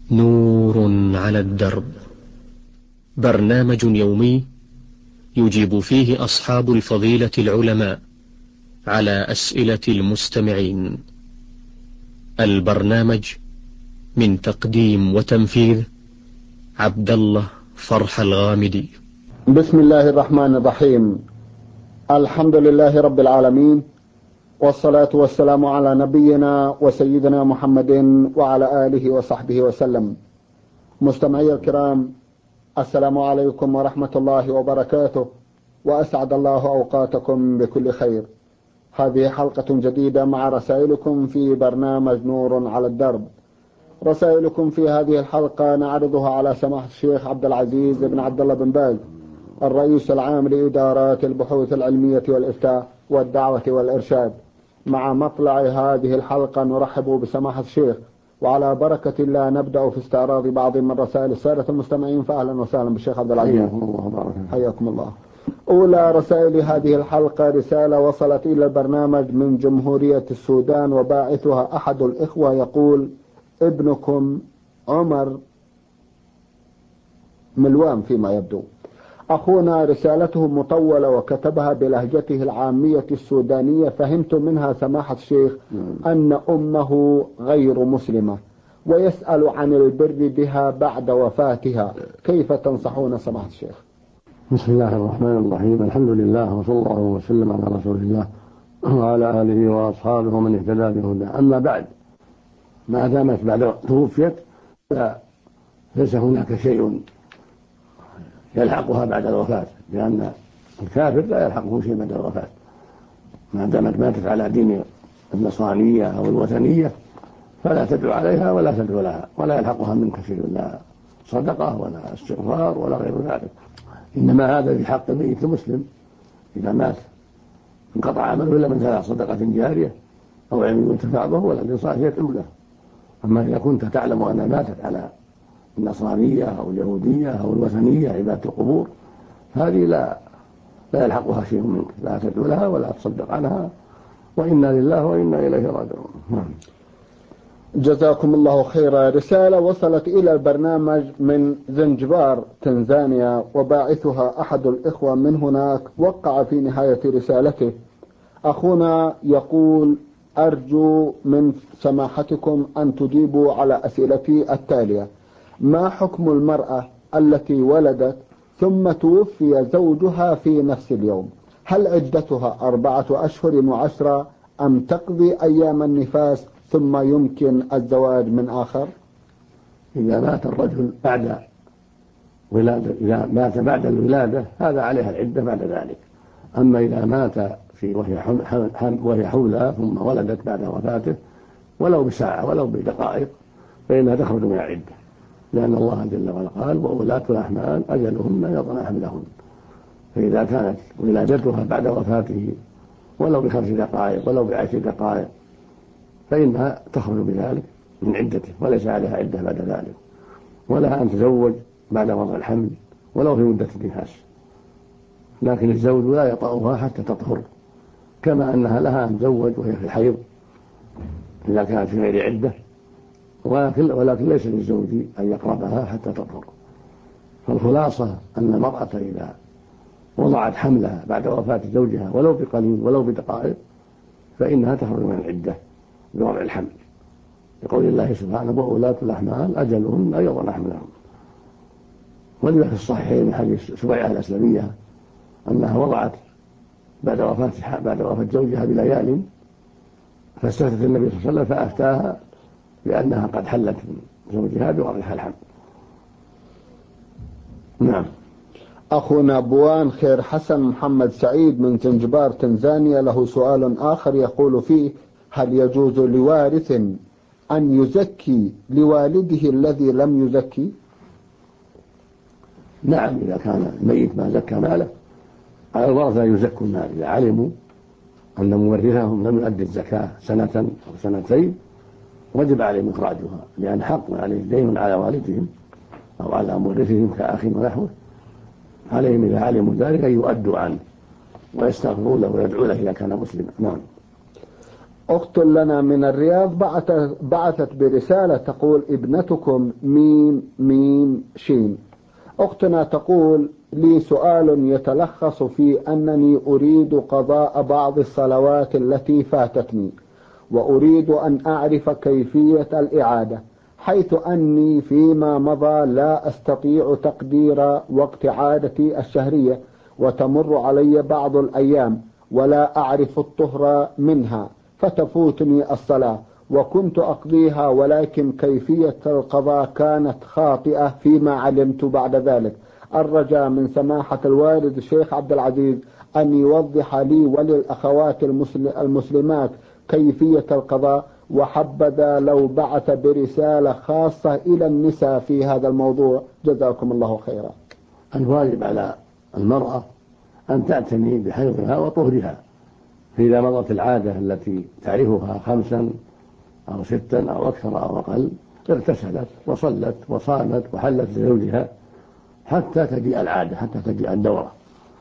نور على الدرب، برنامج يومي يجيب فيه أصحاب الفضيلة العلماء على أسئلة المستمعين. البرنامج من تقديم وتنفيذ عبد الله فرح الغامدي. بسم الله الرحمن الرحيم. الحمد لله رب العالمين، والصلاة والسلام على نبينا وسيدنا محمد وعلى آله وصحبه وسلم. مستمعي الكرام، السلام عليكم ورحمة الله وبركاته، وأسعد الله أوقاتكم بكل خير. هذه حلقة جديدة مع رسائلكم في برنامج نور على الدرب. رسائلكم في هذه الحلقة نعرضها على سماحة الشيخ عبد العزيز بن عبد الله بن باز، الرئيس العام لإدارات البحوث العلمية والإفتاء والدعوة والإرشاد. مع مطلع هذه الحلقة نرحب بسماحة الشيخ، وعلى بركة الله نبدأ في استعراض بعض من رسائل السادة المستمعين. فأهلا وسهلا بالشيخ عبد العزيز. حياكم الله. أولى رسائل هذه الحلقة رسالة وصلت إلى البرنامج من جمهورية السودان، وباعثها أحد الإخوة يقول: ابنكم عمر ملوان فيما يبدو. أخونا رسالته مطولة وكتبها بلهجته العامية السودانية. فهمت منها سماحة الشيخ أن أمه غير مسلمة، ويسأل عن البر بها بعد وفاتها. كيف تنصحون سماحة الشيخ؟ بسم الله الرحمن الرحيم. الحمد لله، وصلى الله وسلم على رسول الله وعلى آله وأصحابه ومن اهتدى بهداه. أما بعد، ما دامت بعد توفيت ليس هناك شيء يلحقها بعد الوفاة، لأن الكافر لا يلحقه شيء بعد الوفاة ما دامت ماتت على دين النصرانية أو الوثنية، فلا تدعو عليها ولا تدعو لها، ولا يلحقها منك شيء، لا صدقة ولا استغفار ولا غير ذلك. إنما هذا في حق الميت المسلم، إذا مات انقطع عمله إلا من ثلاث: صدقة جارية أو علم ينتفع به ولد صالح يدعو له. أما إذا كنت تعلم أنها ماتت على النصرانية أو اليهودية أو الوثنية عبادة القبور، هذه لا يلحقها شيء منك، لا تدعو لها ولا تصدق عنها، وإنا لله وإنا إليه راجعون. جزاكم الله خيرا. رسالة وصلت إلى البرنامج من زنجبار تنزانيا، وباعثها أحد الإخوة من هناك. وقع في نهاية رسالته: أخونا يقول: أرجو من سماحتكم أن تجيبوا على أسئلتي التالية. ما حكم المرأة التي ولدت ثم توفي زوجها في نفس اليوم؟ هل عدتها 4 أشهر و10 أم تقضي أيام النفاس ثم يمكن الزواج من آخر؟ إذا مات الرجل بعد ولادة، إذا مات بعد الولادة هذا عليها العدة بعد ذلك. أما إذا مات وهي حولها ثم ولدت بعد وفاته ولو بساعة ولو بدقائق فإنها تخرج من العدة، لأن الله جل وعلا قال: وأولاة الأحمال أجلهن يضعن حملهن. فإذا كانت ولادتها بعد وفاته ولو ب5 دقائق ولو ب10 دقائق فإنها تخرج بذلك من عدته، وليس عليها عدة بعد ذلك. ولها أن تزوج بعد وضع الحمل ولو في مدة النفاس، لكن الزوج لا يطأها حتى تطهر، كما أنها لها أن تزوج وهي في الحيض إذا كانت في غير عدة، ولكن ليس للزوج أن يقربها حتى تطهر. فالخلاصة أن المرأة إذا وضعت حملها بعد وفاة زوجها ولو بقليل ولو بدقائق فإنها تخرج من العدة بوضع الحمل، لقول الله سبحانه: وأولاة الأحمال أجلهن أن يضعن حملهن. ولما في الصحيحين من حديث سبيعة الأسلمية أنها وضعت بعد وفاة زوجها بليال، فاستفتت النبي صلى الله عليه وسلم فأفتاها بأنها قد حلت من زوجها بوضع الحمل. نعم. أخونا بوان خير حسن محمد سعيد من زنجبار تنزانيا له سؤال آخر يقول فيه: هل يجوز لوارث أن يزكي لوالده الذي لم يزكي؟ نعم، إذا كان الميت ما زكى ماله على الورثة يزكوا المال. إذا علموا أن مورثهم لم يؤدي الزكاة سنة أو سنتين وجب عليهم إخراجها، لأن حق عليه دين على والدهم أو على مورثهم كأخ ونحوه، عليهم إذا علموا ذلك أن يؤدوا عنه ويستغفروا له ويدعوا له إذا كان مسلما. نعم. أخت لنا من الرياض بعثت برسالة تقول: ابنتكم ميم ميم شين. أختنا تقول: لي سؤال يتلخص في أنني أريد قضاء بعض الصلوات التي فاتتني، وأريد أن أعرف كيفية الإعادة، حيث أني فيما مضى لا أستطيع تقدير وقت عادتي الشهرية، وتمر علي بعض الأيام ولا أعرف الطهر منها، فتفوتني الصلاة وكنت أقضيها، ولكن كيفية القضاء كانت خاطئة فيما علمت بعد ذلك. الرجاء من سماحة الوالد الشيخ عبد العزيز أن يوضح لي وللأخوات المسلمات كيفية القضاء، وحبذا لو بعث برسالة خاصة إلى النساء في هذا الموضوع، جزاكم الله خيرا. الواجب على المرأة أن تعتني بحيضها وطهرها، فإذا مضت العادة التي تعرفها 5 أو 6 أو أكثر أو أقل، اغتسلت وصلت وصامت وحلت لزوجها حتى تجيء العادة، حتى تجيء الدورة.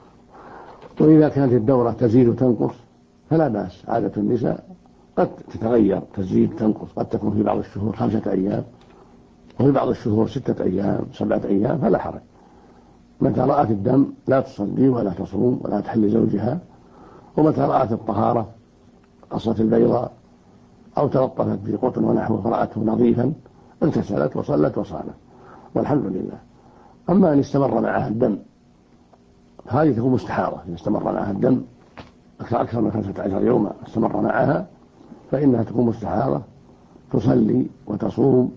وإذا كانت الدورة تزيد وتنقص فلا بأس، عادة النساء قد تتغير، تزيد تنقص، قد تكون في بعض الشهور 5 أيام وفي بعض الشهور 6 أيام 7 أيام، فلا حرج. متى رأت الدم لا تصلي ولا تصوم ولا تحل زوجها، ومتى رأت الطهارة قصت البيضاء أو تلطفت بقطن ونحوه فرأته نظيفا اغتسلت وصلت وصامت والحمد لله. أما أن استمر معها الدم هذه تكون مستحاضة، إذا استمر معها الدم أكثر من 15 يوما استمر معها فإنها تكون مستحاضة، تصلي وتصوم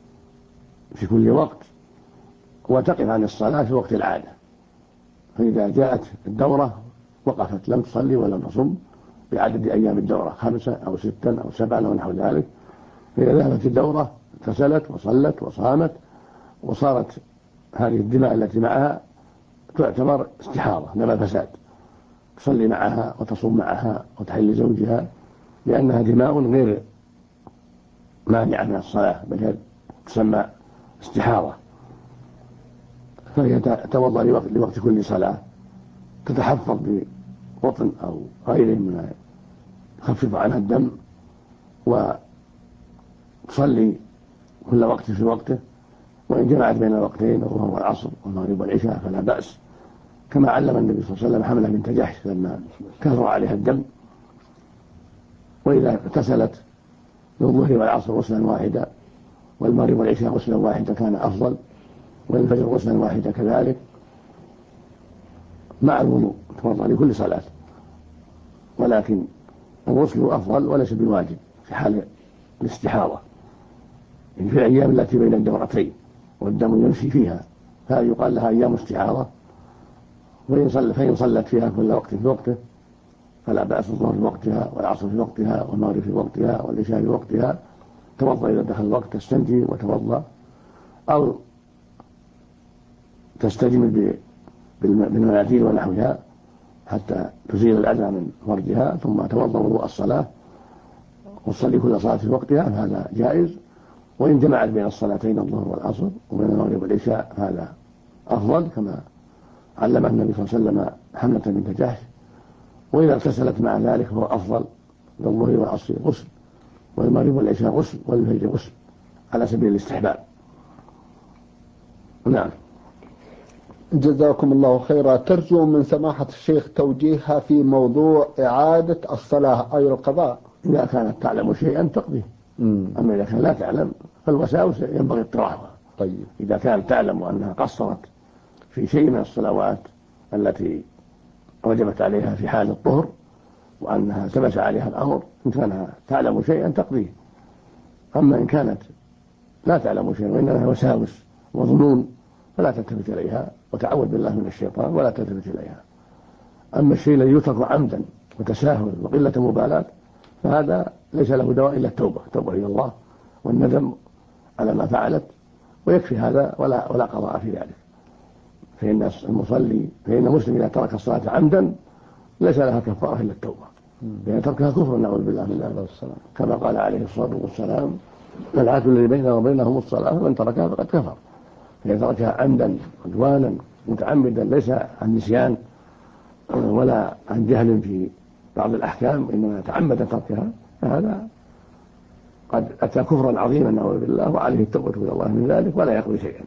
في كل وقت وتقف عن الصلاة في وقت العادة. فإذا جاءت الدورة وقفت، لم تصلي ولم تصم بعدد أيام الدورة 5 أو 6 أو 7 أو نحو ذلك. فإذا ذهبت الدورة اغتسلت وصلت وصامت وصارت هذه الدماء التي معها تعتبر استحاضة دم فساد، تصلي معها وتصوم معها وتحل زوجها، لأنها دماء غير مانعة من الصلاة، بل هي تسمى استحاضة. فهي تتوضأ لوقت كل صلاة، تتحفظ بقطن أو غيره مما يخفف عنها الدم، وتصلي كل وقت في وقته، وإن جمعت بين الوقتين الظهر والعصر والمغرب والعشاء فلا بأس، كما علم النبي صلى الله عليه وسلم حملة بنت جحش لما كثر عليها الدم. وإذا اغتسلت للظهر والعصر غسلا واحدا والمغرب والعشاء غسلا واحدا كان أفضل، والفجر غسلا واحدا كذلك مع الوضوء، توضأ لكل صلاة، ولكن الغسل أفضل وليس بواجب في حال الاستحاضة، في الأيام التي بين الدورتين والدم يمشي فيها، هذه يقال لها أيام استحاضة. فإن صلت فيها كل وقت في وقته فلا بأس، الظهر في وقتها والعصر في وقتها والمغرب في وقتها والعشاء في وقتها، توضأ إذا دخل الوقت تستنجي وتوضأ، أو تستجمل بالمناديل ونحوها حتى تزيل الأذى من فرجها، ثم توضأ وضوء الصلاة وتصلي كل صلاة في وقتها، هذا جائز. وإن جمعت بين الصلاتين الظهر والعصر وبين المغرب والعشاء هذا أفضل، كما علم النبي صلى الله عليه وسلم حملة بنت جحش. وإذا اغتسلت مع ذلك فهو أفضل، للظهر والعصر غسل والمغرب والعشاء غسل والفجر غسل على سبيل الاستحباب. نعم. جزاكم الله خيرا. ترجو من سماحة الشيخ توجيهها في موضوع إعادة الصلاة أي القضاء. إذا كانت تعلم شيئا تقضيه، أما إذا كانت لا تعلم فالوساوس ينبغي اقتراحها. طيب. إذا كانت تعلم أنها قصرت في شيء من الصلوات التي وجبت عليها في حال الطهر وأنها ثبت عليها الأمر، إن كانت تعلم شيئا تقضيه. أما إن كانت لا تعلم شيئا وإنها وساوس وظنون فلا تلتفت إليها، وتعوذ بالله من الشيطان ولا تلتفت إليها. أما الشيء الذي يترك عمدا وتساهل وقلة مبالاة فهذا ليس له دواء إلا التوبة إلى الله والندم على ما فعلت، ويكفي هذا ولا قضاء في ذلك. فإن المسلم إذا ترك الصلاة عمدا ليس لها كفارة إلا التوبة، لأن تركها كفر نعوذ بالله من ذلك، كما قال عليه الصلاة والسلام: العهد الذي بيننا وبينهم الصلاة، ومن تركها فقد كفر. فإذا تركها عمدا عدوانا متعمدا ليس عن نسيان ولا عن جهل في بعض الأحكام، إنما تعمد تركها، فهذا قد أتى كفرا عظيما نعوذ بالله، وعليه التوبة إلى الله من ذلك ولا يقضي شيئا.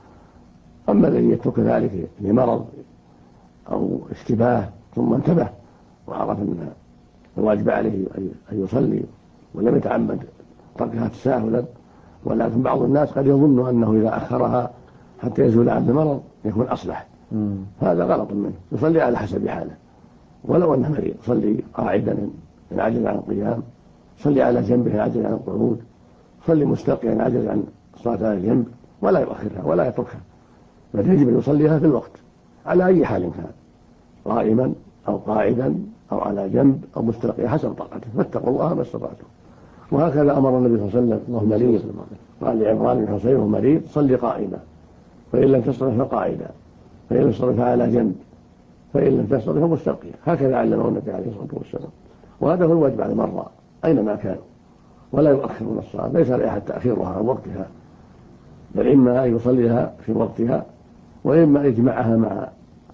أما الذي يترك ذلك لمرض أو اشتباه ثم انتبه وعرف أن الواجب عليه أن يصلي ولم يتعمد تركها تساهلا، ولكن بعض الناس قد يظن أنه إذا أخرها حتى يزول عنه المرض يكون أصلح، هذا غلط منه. يصلي على حسب حاله، ولو أنه مريض صلي قاعدا إن عجز عن القيام، صلي على جنبه إن عجز عن القعود، صلي مستلقيا إن عجز عن الصلاة على الجنب، ولا يؤخرها ولا يتركها، بل يجب أن يصليها في الوقت على أي حال كان، قائما أو قاعدا أو على جنب أو مستلقيا حسب طاقته، فاتقوا الله ما استطعتم. وهكذا أمر النبي صلى الله عليه وسلم المريض، قال لعمران بن حصين وهو مريض: صلي قائما، فإن لم تستطع فقاعدا، فإن لم تستطع فعلى جنب، فإن لم تستطع فمستلقيا. هكذا علمه النبي عليه الصلاة والسلام، وهذا هو الواجب على المرضى أينما كانوا، ولا يؤخرون الصلاة، ليس لأحد تأخيرها عن وقتها، بل إما أن يصليها في وقتها، وإما يجمعها مع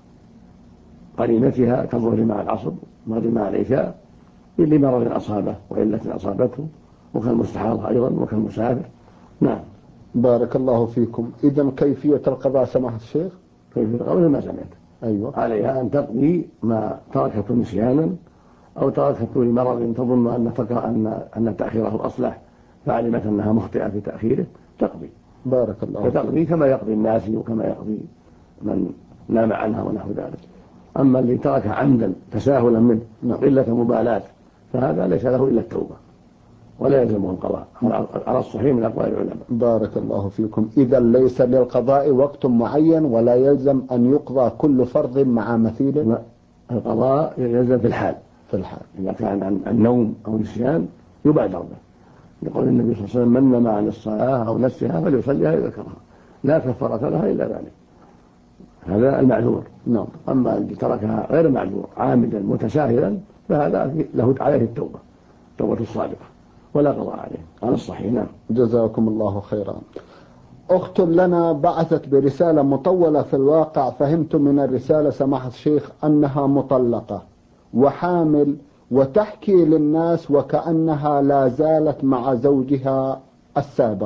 قرينتها كالظهر مع العصر، المغرب مع العشاء، لمرض أصابه وعلة أصابته، وكالمستحاضة أيضا وكالمسافر. نعم. بارك الله فيكم. إذن كيفية القضاء سماحة الشيخ؟ كيفية القضاء ما سمعت. أيوة. عليها أن تقضي ما تركته نسيانا أو تركته لمرض تظن أن تأخيره أصلح، فعلمت أنها مخطئة في تأخيره، تقضي. بارك الله. فتقضي كما يقضي الناس وكما يقضي من نام عنها ونحو ذلك. أما اللي ترك عمدا تساهلا منه قلة مبالاة فهذا ليس له إلا التوبة ولا يلزمه القضاء على الصحيح من أقوال العلماء. بارك الله فيكم. إذا ليس للقضاء وقت معين ولا يلزم أن يقضى كل فرض مع مثيله؟ القضاء يلزم في الحال. إذا كان عن النوم أو نسيان يبادر به، يقول النبي صلى الله عليه وسلم: من نام عن الصلاة أو نسيها فليصليها إذا ذكرها، لا كفارة لها إلا ذلك. هذا المعذور. نعم. أما اللي تركها غير معذور عامدا متساهلا فهذا له عليه التوبة، توبة الصادقة، ولا قضاء عليه على الصحيح. نعم. جزاكم الله خيرا. أخت لنا بعثت برسالة مطولة، في الواقع فهمت من الرسالة سماحة الشيخ أنها مطلقة وحامل، وتحكي للناس وكأنها لا زالت مع زوجها السابق،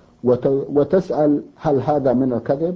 وتسأل: هل هذا من الكذب؟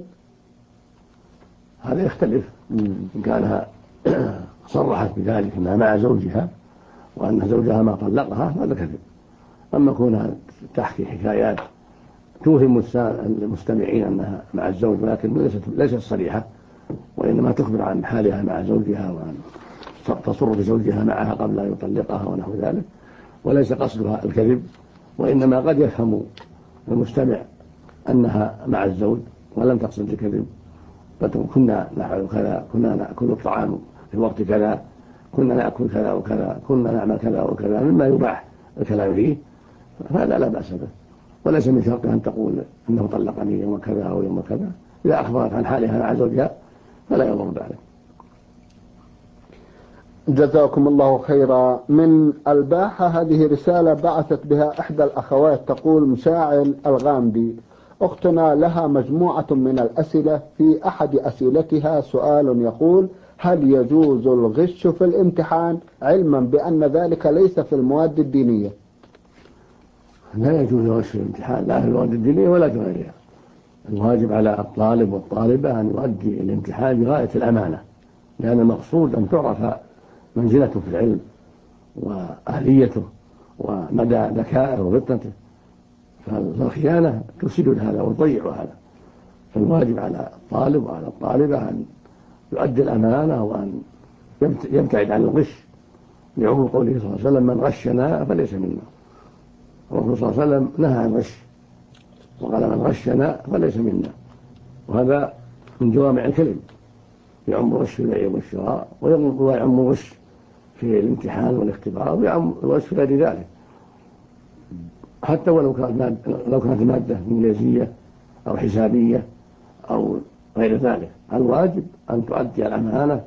هذا يختلف. إن كانها صرحت بذلك أنها مع زوجها وأن زوجها ما طلقها هذا كذب. أما كونها تحكي حكايات توهم المستمعين أنها مع الزوج ولكن ليست صريحة، وإنما تخبر عن حالها مع زوجها وأن تصر بزوجها معها قبل أن يطلقها ونحو ذلك، وليس قصدها الكذب، وإنما قد يفهم المستمع أنها مع الزوج ولم تقصد الكذب، كنا نفعل كذا، كنا نأكل الطعام في وقت كذا، كنا نأكل كذا وكذا، كنا نعمل كذا وكذا مما يباح الكلام فيه، فهذا لا بأس به، وليس من شرطها أن تقول أنه طلقني يوم كذا أو يوم كذا. إذا أخبرت عن حالها مع زوجها فلا يضر ذلك. جزاكم الله خيرا. من الباحة هذه رسالة بعثت بها إحدى الأخوات، تقول: مشاعل الغامدي، أختنا لها مجموعة من الأسئلة، في أحد أسئلتها سؤال يقول: هل يجوز الغش في الامتحان، علما بأن ذلك ليس في المواد الدينية؟ لا يجوز الغش في الامتحان، لا في المواد الدينية ولا في غيرها. الواجب على الطالب والطالبة أن يؤدي الامتحان بغاية الأمانة، لأن المقصود أن تعرف منزلته في العلم وأهليته ومدى ذكائه وفطنته، فالخيانة تفسد هذا وتضيع هذا. فالواجب على الطالب وعلى الطالبة أن يؤدي الأمانة وأن يبتعد عن الغش، لعموم قوله صلى الله عليه وسلم: من غشنا فليس منا. الرسول صلى الله عليه وسلم نهى عن الغش وقال: من غشنا فليس منا، وهذا من جوامع الكلم، يعم الغش في البيع والشراء، ويعم الغش في الامتحان والاختبار، ويعم الغش في غير ذلك، حتى ولو كانت مادة انجليزية أو حسابية أو غير ذلك. الواجب أن تؤدي الأمانة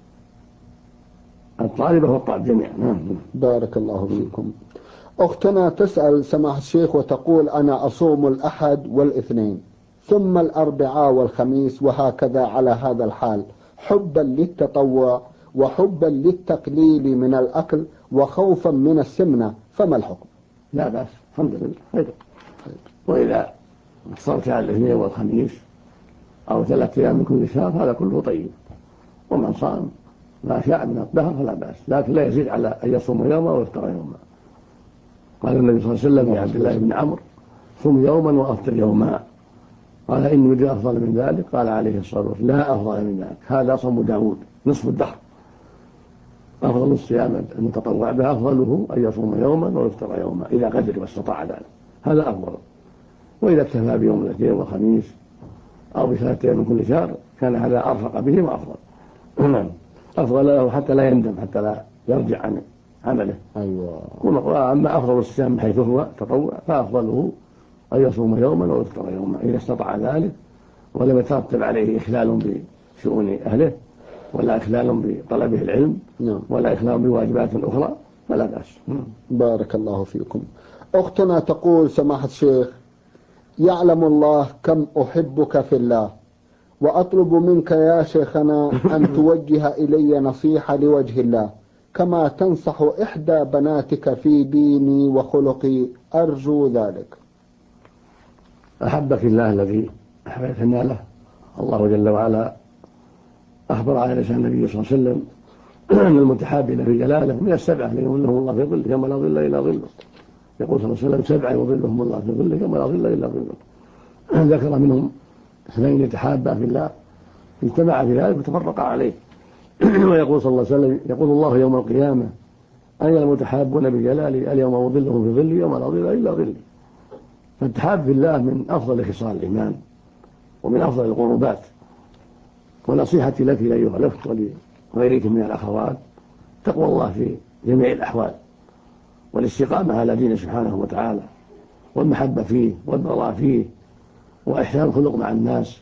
الطالبة والطالب جميعا. بارك الله فيكم. أختنا تسأل سماحة الشيخ وتقول: أنا أصوم الأحد والاثنين ثم الأربعاء والخميس وهكذا على هذا الحال، حبا للتطوع وحبا للتقليل من الأكل، وخوفا من السمنة فما الحكم؟ لا بأس، الحمد لله خير. وإذا اقتصرت على الاثنين والخميس أو 3 أيام من كل شهر هذا كله طيب. ومن صام ما شاء من الدهر فلا بأس، لكن لا يزيد على أن يصوم يوما ويفطر يوما. قال النبي صلى الله عليه وسلم لعبد الله بن عمرو: صم يوما وأفطر يوما. قال: إن وجد أفضل من ذلك؟ قال عليه الصلاة والسلام: لا أفضل من ذلك، هذا صوم داود نصف الدهر. أفضل الصيام المتطوع به أفضله أن يصوم يوما ويفطر يوما إذا قدر واستطاع ذلك، هذا أفضل. وإذا اكتفى بيوم الاثنين والخميس أو ب3 أيام من كل شهر كان هذا أرفق به وأفضل. أفضل له حتى لا يندم، حتى لا يرجع عن عمله. أيوة. وأما أفضل الصيام من حيث هو تطوع فأفضله أن يصوم يوما ويفطر يوما إذا استطاع ذلك ولم يترتب عليه إخلال بشؤون أهله ولا إخلال بطلبه العلم ولا إخلال بواجبات أخرى فلا بأس. بارك الله فيكم. أختنا تقول: سماحة الشيخ، يعلم الله كم أحبك في الله، وأطلب منك يا شيخنا أن توجه إلي نصيحة لوجه الله كما تنصح إحدى بناتك في ديني وخلقي، أرجو ذلك. أحبك الله الذي أحببتنا له. الله جل وعلا أخبر على لسان النبي صلى الله عليه وسلم أن المتحابين في جلاله من السبعة يظلهم الله في ظله يوم لا ظل إلا ظله. يقول صلى الله عليه وسلم: 7 يظلهم الله في ظله يوم لا ظل إلا ظله. ذكر منهم 2 يتحابا في الله اجتمعا في ذلك وتفرقا عليه. ويقول صلى الله عليه وسلم: يقول الله يوم القيامة: أين المتحابون بجلالي؟ اليوم أظلهم في ظلي يوم لا ظل إلا ظلي. فالتحاب في الله من أفضل خصال الإيمان ومن أفضل القربات. ونصيحتي لك أيها الأخت ولغيرك من الأخوات تقوى الله في جميع الأحوال، والاستقامة على دينه سبحانه وتعالى، والمحبة فيه والبراء فيه، وإحسان الخلق مع الناس،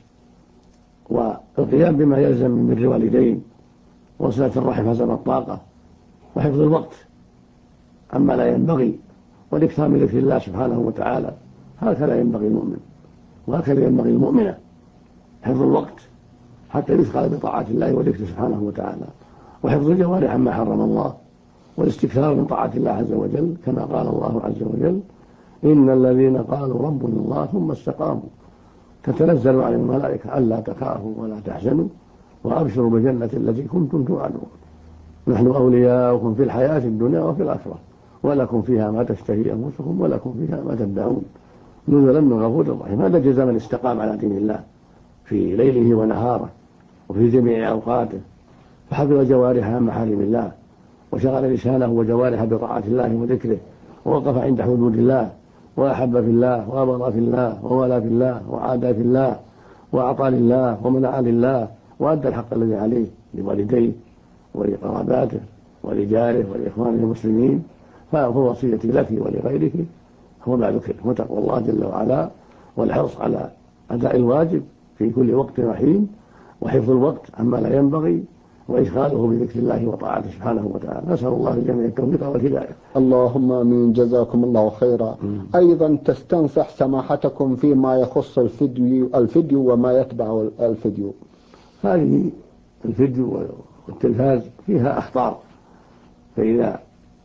والقيام بما يلزم من بر الوالدين، وصلة الرحم حسب الطاقة، وحفظ الوقت عما لا ينبغي، والاكثار من ذكر الله سبحانه وتعالى. هكذا ينبغي المؤمن وهكذا ينبغي المؤمنة، حفظ الوقت حتى يثقل بطاعة الله وذكره سبحانه وتعالى، وحفظ الجوارح عما حرم الله، والاستكثار من طاعة الله عز وجل كما قال الله عز وجل: إن الذين قالوا ربنا الله ثم استقاموا تتنزل عليهم الملائكة ألا تخافوا ولا تحزنوا وأبشروا بالجنة التي كنتم توعدون نحن أولياؤكم في الحياة الدنيا وفي الآخرة ولكم فيها ما تشتهي أنفسكم ولكم فيها ما تدعون نزلا من غفور رحيم. هذا جزاء من استقام على دين الله في ليله ونهاره وفي جميع أوقاته، فحفظ جوارحه عن محارم الله، وشغل لسانه وجوارحه بطاعة الله وذكره، ووقف عند حدود الله، وأحب في الله وأبغض في الله وولى في الله وعادى في الله، وأعطى لله ومنع لله، وأدى الحق الذي عليه لوالديه ولقراباته ولجاره ولإخوانه المسلمين. فوصيتي لك ولغيرك هو ما ذكر، وتقوى الله جل وعلا، والحرص على أداء الواجب في كل وقت وحين، وحفظ الوقت عما لا ينبغي، وإشغاله بذكر الله وطاعته سبحانه وتعالى. نسأل الله للجميع التوفيق والهداية. اللهم آمين. جزاكم الله خيرا. أيضا تستنصح سماحتكم فيما يخص الفيديو وما يتبع الفيديو. هذه الفيديو والتلفاز فيها أخطار، فإذا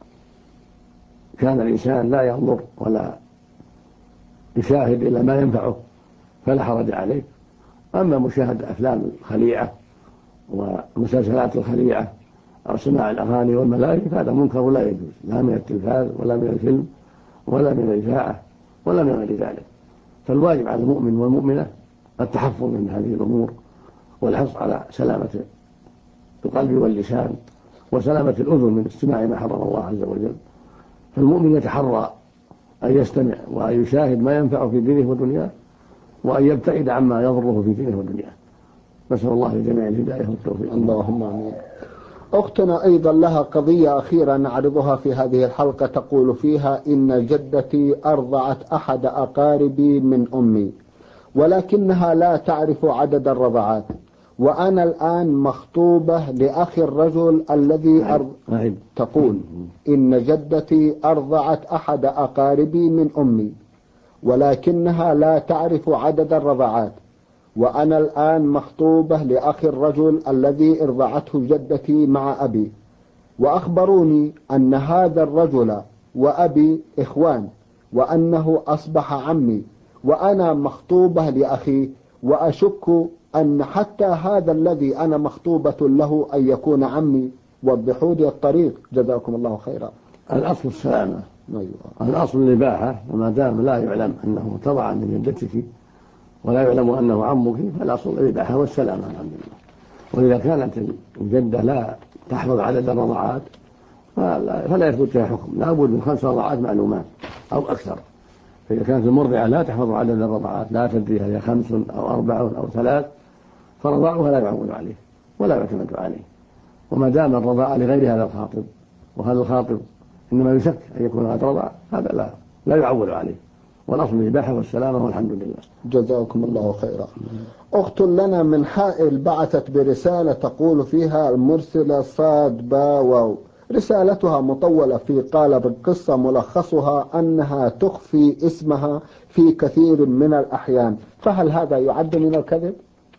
كان الإنسان لا ينظر ولا يشاهد إلا ما ينفعه فلا حرج عليه. أما مشاهدة أفلام الخليعة ومسلسلات الخليعة أو سماع الأغاني والملائكة هذا منكر لا يجوز، لا من التلفاز ولا من الفيلم ولا من الإذاعة ولا من غير ذلك. فالواجب على المؤمن والمؤمنة التحفظ من هذه الأمور، والحرص على سلامة القلب واللسان وسلامة الأذن من استماع ما حرم الله عز وجل. فالمؤمن يتحرى أن يستمع وأن يشاهد ما ينفعه في دينه ودنياه، وأن يبتعد عما يضره في دينه ودنياه. نسأل الله لجميع الهداية والتوفيق. اللهم آمين. أختنا أيضا لها قضية أخيرة نعرضها في هذه الحلقة، تقول فيها: إن جدتي أرضعت أحد أقاربي من أمي، ولكنها لا تعرف عدد الرضعات، وأنا الآن مخطوبة لأخي الرجل الذي تقول: إن جدتي أرضعت أحد أقاربي من أمي، ولكنها لا تعرف عدد الرضعات، وأنا الآن مخطوبة لأخي الرجل الذي ارضعته جدتي مع أبي، وأخبروني أن هذا الرجل وأبي إخوان، وأنه أصبح عمي، وأنا مخطوبة لأخي، وأشك أن حتى هذا الذي أنا مخطوبة له أن يكون عمي. وضحوا لي الطريق جزاكم الله خيرا. الأصل السلامة. أيوة. الأصل الإباحة، وما دام لا يعلم أنه طبعا من جدتك ولا يعلم أنه عمك فالأصل الإباحة والسلامة الحمد لله. وإذا كانت الجدة لا تحفظ عدد الرضعات فلا يثبت لها حكم، لا بد من 5 رضعات معلومات أو أكثر. فإذا كانت المرضعة لا تحفظ عدد الرضعات، لا تدري هي 5 أو 4 أو 3، فرضاعها لا يعول عليه ولا يعتمد عليه. وما دام الرضاعة لغير هذا الخاطب، وهذا الخاطب إنما يشك أن يكون قد رضع، هذا لا يعول عليه. والأصل الإباحة والسلامة والحمد لله. جزاكم الله خيرا. أخت لنا من حائل بعثت برسالة تقول فيها المرسلة صاد با واو، رسالتها مطولة في قالب القصة، ملخصها أنها تخفي اسمها في كثير من الأحيان، فهل هذا يعد من الكذب؟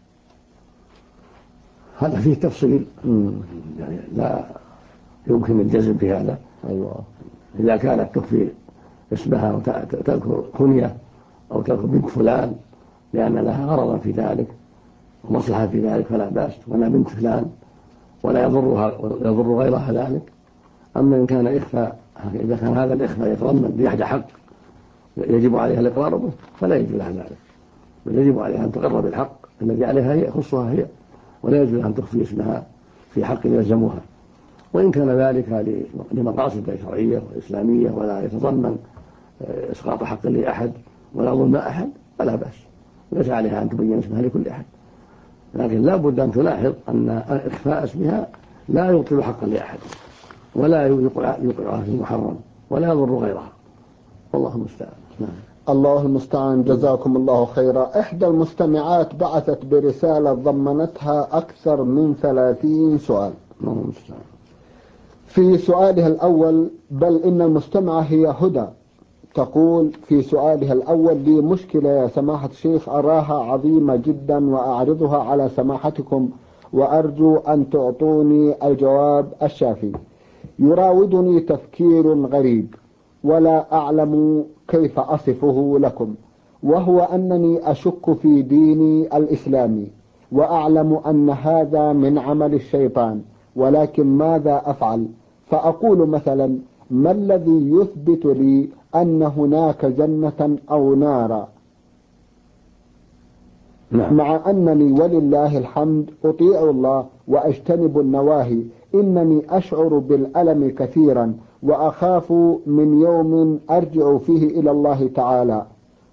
هذا فيه تفصيل يعني لا يمكن الجزم بهذا. أيوة. إذا كانت تخفي اسمها وتذكر كنية أو تذكر بنت فلان لأن لها غرضا في ذلك ومصلحة في ذلك فلا بأس، وأنا بنت فلان ولا يضر غيرها ذلك. أما إن كان إخفاء، إذا كان هذا الإخفاء يتضمن بأحد حق يجب عليها الإقرار به فلا يجب لها ذلك، بل يجب عليها أن تقر بالحق الذي عليها هي يخصها هي، ولا يجب أن تخفي اسمها في حق يلزمها. وإن كان ذلك لمقاصد شرعية وإسلامية ولا يتضمن إسقاط حق لأحد ولا ظلم أحد فلا بأس، ليس عليها أن تبين اسمها لكل أحد. لكن لا بد أن تلاحظ أن إخفاء اسمها لا يبطل حقا لأحد ولا يوقعها في محرم ولا يضر غيرها، والله المستعان. الله المستعان. جزاكم الله خيرا. إحدى المستمعات بعثت برسالة ضمنتها أكثر من 30 سؤال. الله المستعان. في سؤالها الأول، بل إن المستمعة هي هدى، تقول في سؤالها الأول: لي مشكلة يا سماحة الشيخ أراها عظيمة جدا وأعرضها على سماحتكم وأرجو أن تعطوني الجواب الشافي. يراودني تفكير غريب ولا أعلم كيف أصفه لكم، وهو أنني أشك في ديني الإسلامي وأعلم أن هذا من عمل الشيطان، ولكن ماذا أفعل؟ فأقول مثلا: ما الذي يثبت لي أن هناك جنة أو نارا؟ مع أنني ولله الحمد أطيع الله وأجتنب النواهي، إنني أشعر بالألم كثيرا وأخاف من يوم أرجع فيه إلى الله تعالى.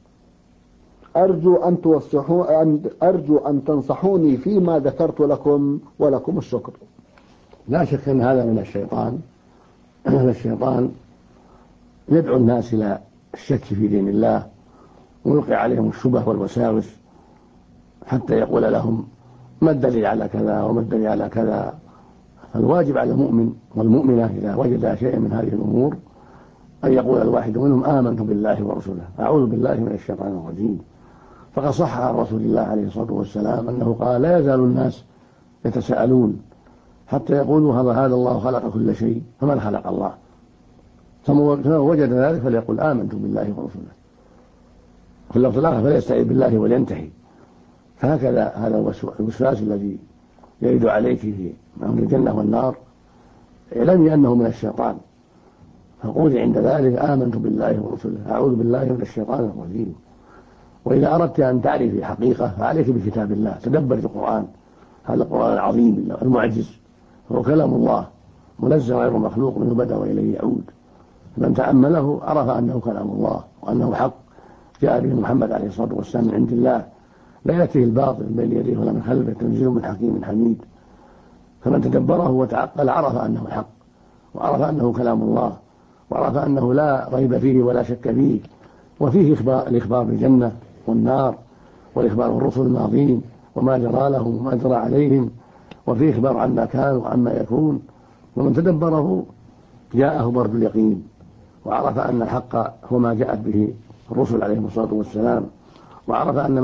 أرجو أن تنصحوني فيما ذكرت لكم، ولكم الشكر. لا شك أن هذا من الشيطان. الشيطان يدعو الناس إلى الشك في دين الله ويلقي عليهم الشبه والوساوس حتى يقول لهم ما الدليل على كذا وما الدليل على كذا. فالواجب على المؤمن والمؤمنة إذا وجد شيئا من هذه الأمور أن يقول الواحد منهم آمنت بالله ورسوله أعوذ بالله من الشيطان الرجيم. فقد صح عن رسول الله عليه الصلاة والسلام أنه قال: لا يزال الناس يتساءلون حتى يقولوا هذا الله خلق كل شيء فمن خلق الله؟ فمن وجد ذلك فليقل آمنت بالله ورسوله، في اللفظ الآخر فليستعيذ بالله ولينتهي. فهكذا هذا الوسواس الذي يرد عليك في أمر الجنة والنار اعلمي أنه من الشيطان، فقولي عند ذلك آمنت بالله ورسوله أعوذ بالله من الشيطان الرجيم. وإذا أردت أن تعرفي حقيقة فعليك بكتاب الله، تدبر القرآن، هذا القرآن العظيم المعجز هو كلام الله منزل غير مخلوق منه بدأ وإليه يعود. من تأمله عرف أنه كلام الله وأنه حق جاء به محمد عليه الصلاة والسلام من عند الله، لا يأتيه الباطل من بين يديه ولا من خلفه، تنزيل من حكيم حميد. فمن تدبره وتعقل عرف أنه حق وعرف أنه كلام الله وعرف أنه لا ريب فيه ولا شك فيه، وفيه الإخبار بالجنة والنار والإخبار بالرسل الماضين وما جرى لهم وما جرى عليهم، وفيه إخبار عما كان وعما يكون. ومن تدبره جاءه برد اليقين وعرف أن الحق هو ما جاءت به الرسل عليهم الصلاة والسلام، وعرف أن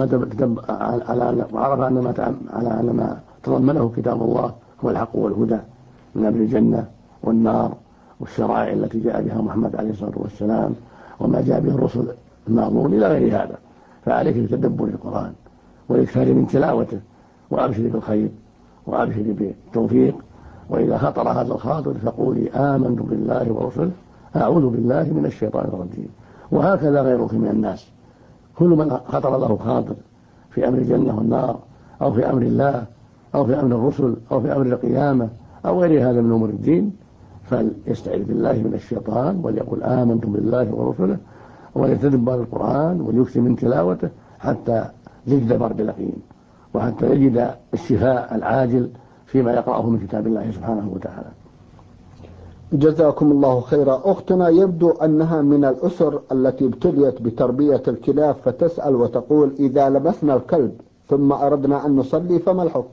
ما تضمنه كتاب الله هو الحق والهدى من أمر الجنة والنار والشرائع التي جاء بها محمد عليه الصلاة والسلام وما جاء به الرسل الماضون إلى غير هذا. فعليك بتدبر القرآن والإكثار من تلاوته، وأبشر بالخير وأبشر بالتوفيق. وإذا خطر هذا الخاطر فقولي آمنت بالله ورسله أعوذ بالله من الشيطان الرجيم. وهكذا غيرك من الناس، كل من خطر له خاطر في أمر الجنة والنار أو في أمر الله أو في أمر الرسل أو في أمر القيامة أو غير هذا من أمور الدين فليستعذ بالله من الشيطان وليقول آمنت بالله ورسله وليتدبر القرآن وليكثر من تلاوته حتى يجد برد اليقين وحتى يجد الشفاء العاجل فيما يقرأه من كتاب الله سبحانه وتعالى. جزاكم الله خيرا. أختنا يبدو أنها من الأسر التي ابتليت بتربية الكلاب، فتسأل وتقول: إذا لمسنا الكلب ثم أردنا أن نصلي فما الحكم؟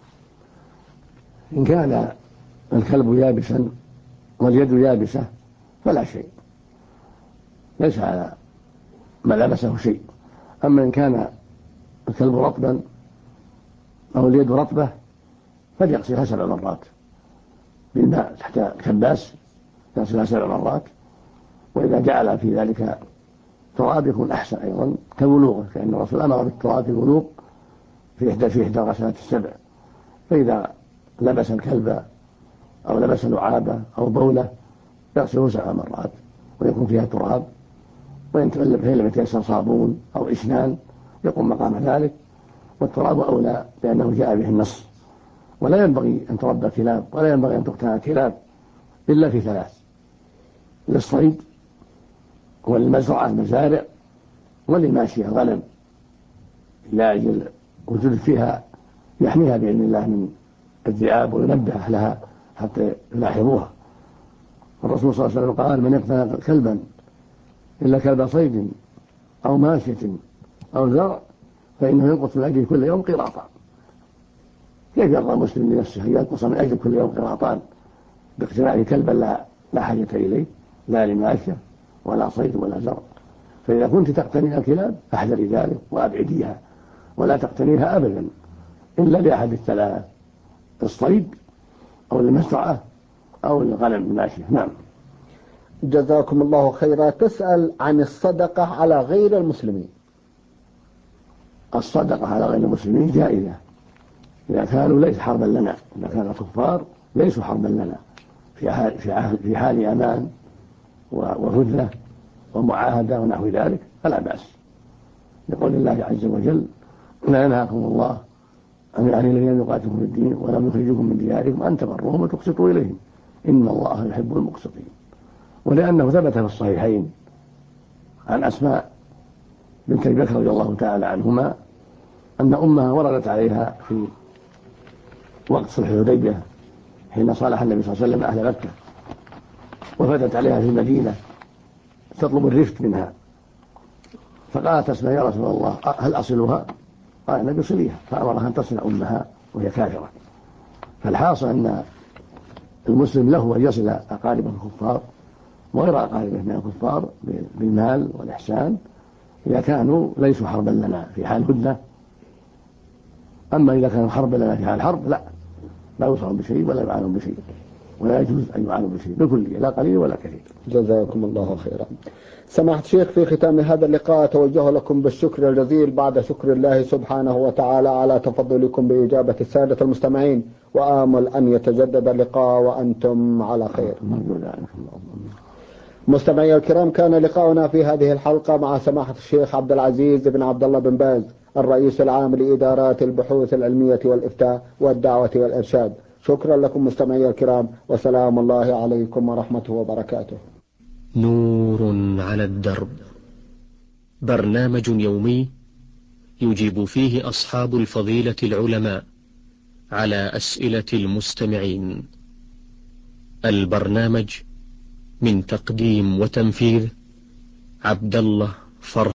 إن كان الكلب يابسا واليد يابسة فلا شيء، ليس على ما لمسه شيء. أما إن كان الكلب رطبا أو اليد رطبة فليغسلها 7 مرات بالماء تحت الكباس، يغسلها 7 مرات. وإذا جعل في ذلك تراب يكون أحسن أيضا كالولوغ، فإن الرسول أمر بالتراب في الولوغ في إحدى الغسلات ال7. فإذا لبس الكلب أو لبس لعابة أو بولة يغسله 7 مرات ويكون فيها تراب، وإن لم يتيسر صابون أو إسنان يقوم مقام ذلك، والتراب أولى لأنه جاء به النص. ولا ينبغي أن تربى كلاب ولا ينبغي أن تقتنى كلاب إلا في 3: للصيد وللمزرعة المزارع وللماشية الغنم، لأجل وجود فيها يحميها بإذن الله من الذئاب وينبه أهلها حتى يلاحظوها. الرسول صلى الله عليه وسلم قال: من اقتنى كلبا إلا كلب صيد أو ماشية أو زرع فإنه ينقص من أجل كل يوم قراطا. كيف يرضى المسلم لنفسه ينقص من أجل كل يوم قراطان باقتناء كلبا لا حاجة إليه، لا لماشية ولا صيد ولا زرع؟ فإذا كنت تقتني الكلاب فاحذري ذلك وأبعديها، ولا تقتنيها أبدا إلا لأحد ال3: الصيد أو المزرعة أو الغنم الماشية. نعم. جزاكم الله خيرا. تسأل عن الصدقة على غير المسلمين. الصدقة على غير المسلمين جائزة إذا كانوا ليس حربا لنا، إذا كان الكفار ليسوا حربا لنا في حال أمان وهدنة ومعاهدة ونحو ذلك فلا بأس، لقول الله عز وجل: لا ينهاكم الله عن الذين يقاتلون في الدين ولم يخرجوكم من دياركم أن تبروهم وتقسطوا إليهم إن الله يحب المقسطين. ولأنه ثبت في الصحيحين عن أسماء بنت أبي بكر رضي الله تعالى عنهما أن أمها وردت عليها في وقت صلح الحديبية حين صالح النبي صلى الله عليه وسلم أهل مكة، وفتت عليها في المدينة تطلب الرفق منها، فقالت أسماء: يا رسول الله هل أصلها؟ قال النبي: صليها. فأمرها أن تصل أمها وهي كافرة. فالحاصل أن المسلم له أن يصل أقاربه الكفار وغير أقاربه من الكفار بالمال والإحسان إذا كانوا ليسوا حربا لنا في حال هدنة. أما إذا كانوا حربا لنا في حال حرب لا يوصلون بشيء ولا يعانون بشيء، ولا يجوز أن يعانوا بشيء بكل، لا قليل ولا كثير. جزاكم الله خيرا. سماحة الشيخ، في ختام هذا اللقاء أتوجه لكم بالشكر الجزيل بعد شكر الله سبحانه وتعالى على تفضلكم بإجابة السادة المستمعين، وآمل أن يتجدد اللقاء وأنتم على خير. مستمعي الكرام، كان لقاؤنا في هذه الحلقة مع سماحة الشيخ عبد العزيز بن عبد الله بن باز، الرئيس العام لإدارات البحوث العلمية والإفتاء والدعوة والإرشاد. شكرا لكم مستمعي الكرام، وسلام الله عليكم ورحمته وبركاته. نور على الدرب، برنامج يومي يجيب فيه أصحاب الفضيلة العلماء على أسئلة المستمعين. البرنامج من تقديم وتنفيذ عبد الله فرح